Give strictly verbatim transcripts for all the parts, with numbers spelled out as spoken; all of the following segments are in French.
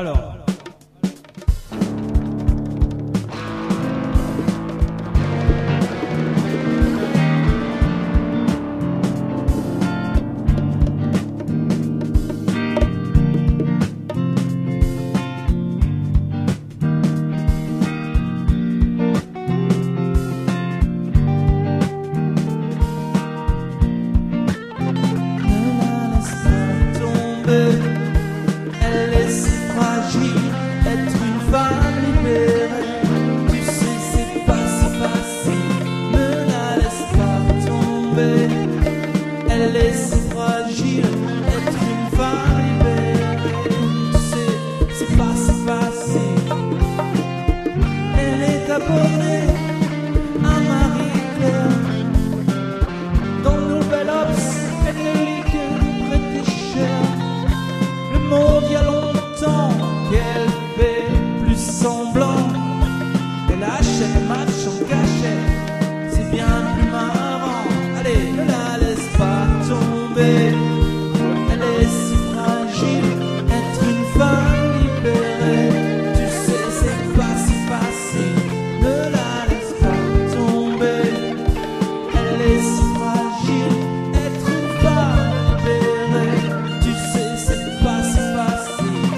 Alors. Elle est si fragile, être une femme libérée. Tu sais, c'est pas si facile, ne la laisse pas tomber. Elle est si fragile, être une femme libérée. Tu sais, c'est pas si facile. Elle est abonnée à Marie-Claire. Dans Nouvel Obs, elle ne lit que du prêté cher. Le monde, il y a longtemps qu'elle fait plus semblant. Elle achète le match en cachet, c'est bien plus marrant. Allez, ne la laisse pas tomber. Elle est si fragile, être une femme libérée. Tu sais, c'est pas si facile, ne la laisse pas tomber. Elle est si fragile, être une femme libérée. Tu sais, c'est pas si facile.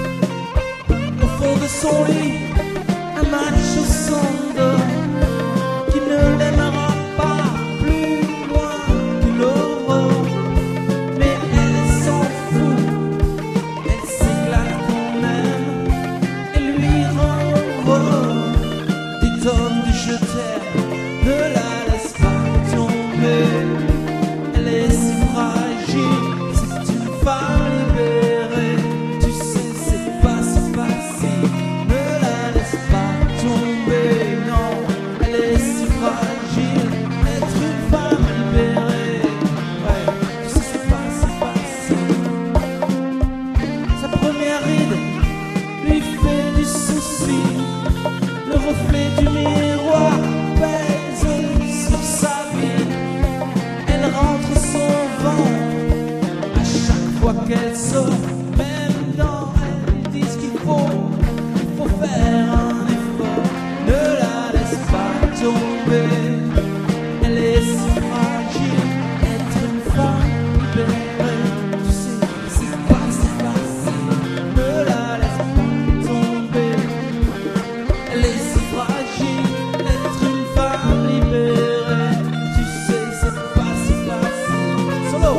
Au fond de son lit, un match au centre qui ne l'aimera pas plus loin que l'aurore. Mais elle s'en fout, elle s'éclate quand même et lui rend heureux des tonnes de je t'aime. Ne la laisse pas tomber. Elle est si fragile, c'est une femme libérée. Tu sais, c'est pas si facile, ne la laisse pas tomber. Non, elle est si fragile, être une femme libérée. Ouais, tu sais, c'est pas si facile. Sa première ride lui fait du souci. Le reflet du miroir pèse sur sa vie. Elle rentre son vent à chaque fois qu'elle sort. Même dans elle disent qu'il faut, il faut faire un effort. Ne la laisse pas tomber. Elle est si fragile, être une femme libérée. Tu sais, c'est pas si facile. Ne la laisse pas tomber. Elle est si fragile, être une femme libérée. Tu sais, c'est pas si facile. Solo.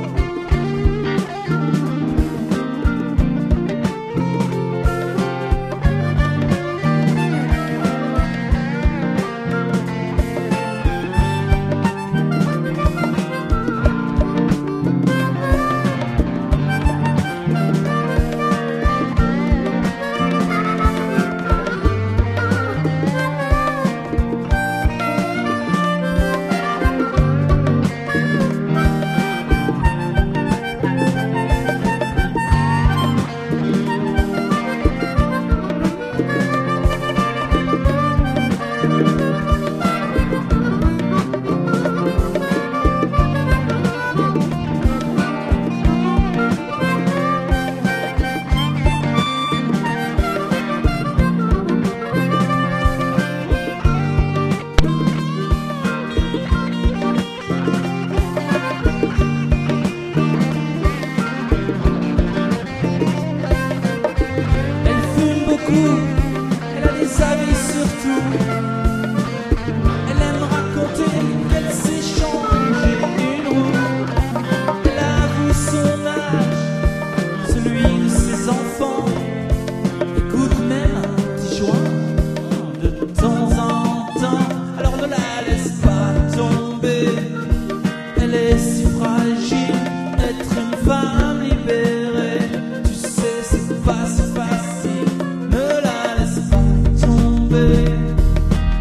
Elle fume beaucoup, elle a des avis sur tout. Elle aime raconter qu'elle s'est changée une roue. Elle a vu son âge, celui de ses enfants. Écoute même un petit joint de temps en temps. Alors ne la laisse pas tomber. Elle est si fragile, être une femme libérée. Tu sais, c'est pas si facile, ne la laisse pas tomber.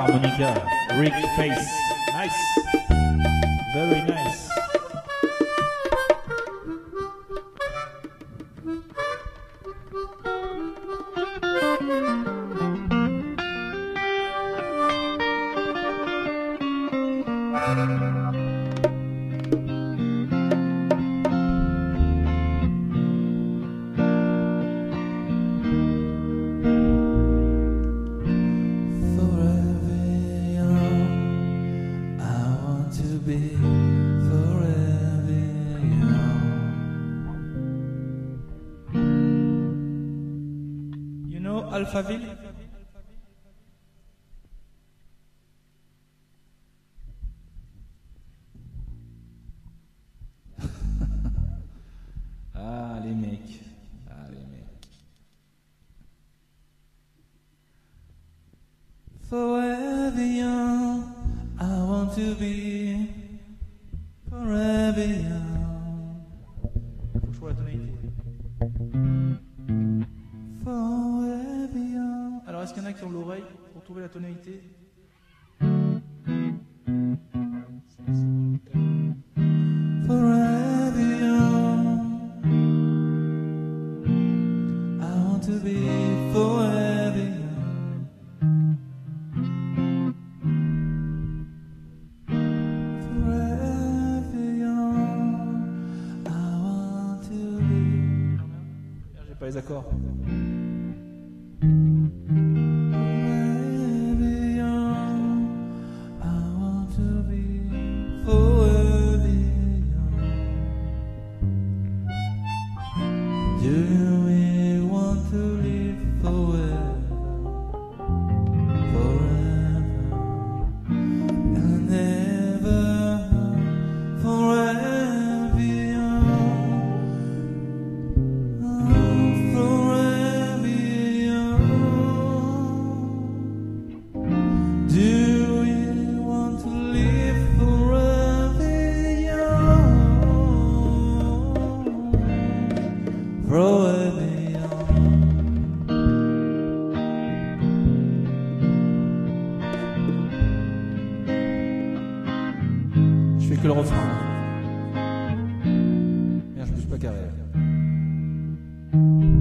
harmonica, Rick Face. Nice. Very nice. Alphaville. Ah les mecs, ah les mecs. Forever young, I want to be forever young. Faut que je vois la tonalité. Forever young. Alors est-ce qu'il y en a qui ont l'oreille pour trouver la tonalité? Forever young, I want to be forever young. Forever young, I want to be. J'ai pas les accords. Que le refrain. Merde, je me suis pas carré.